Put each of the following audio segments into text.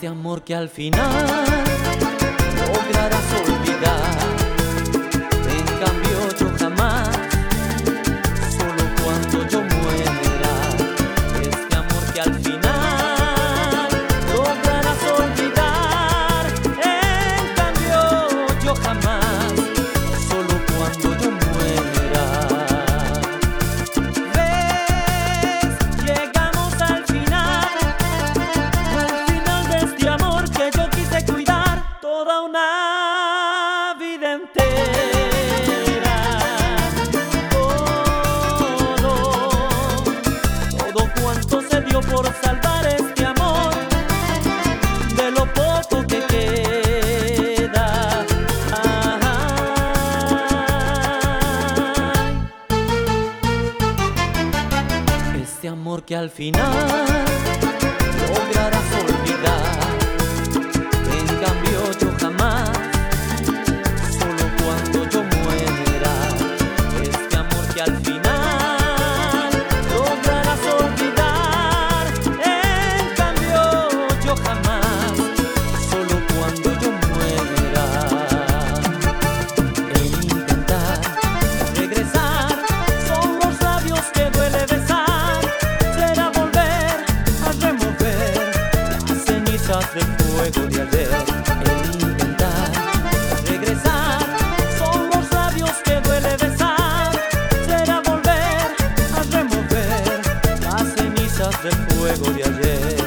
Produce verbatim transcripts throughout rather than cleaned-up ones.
Este amor que al final lograrás olvidar. En cambio yo jamás, solo cuando yo muera. Este amor que al final lograrás olvidar. En cambio yo jamás, solo cuando yo muera. ¿Ves? Llegamos al final, al final de este amor que yo quise cuidar toda una vida entera. Todo, todo cuanto se dio por salvar este amor, de lo poco que queda. Ay. Este amor que al final lograrás olvidar. En cambio yo jamás, solo cuando yo muera. Este amor que al final lograrás olvidar. En cambio yo jamás, solo cuando yo muera. El intentar regresar son los labios que duele besar. Será volver a remover las cenizas del fuego de ayer. El intentar regresar son los labios que duele besar. Será volver a remover las cenizas del fuego de ayer.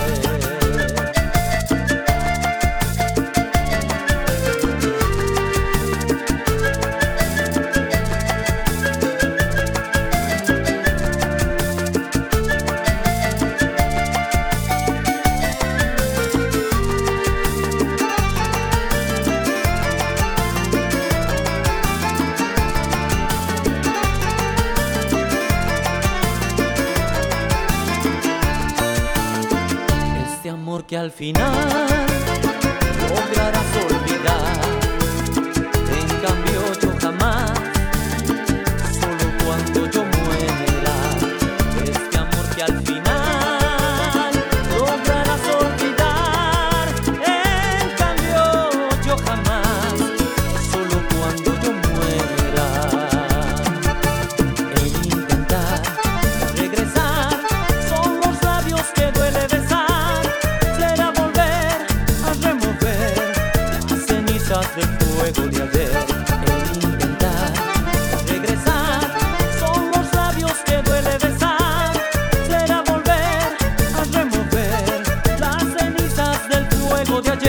Este amor que al final lograrás olvidar. En cambio yo jamás, solo cuando yo muera. Este amor que al final lograrás olvidar. En cambio yo jamás, solo cuando yo muera. El intentar regresar son los labios que duele besar. Será volver a remover las cenizas del fuego de ayer. El intentar regresar son los labios que duele besar. Será volver a remover las cenizas del fuego de ayer.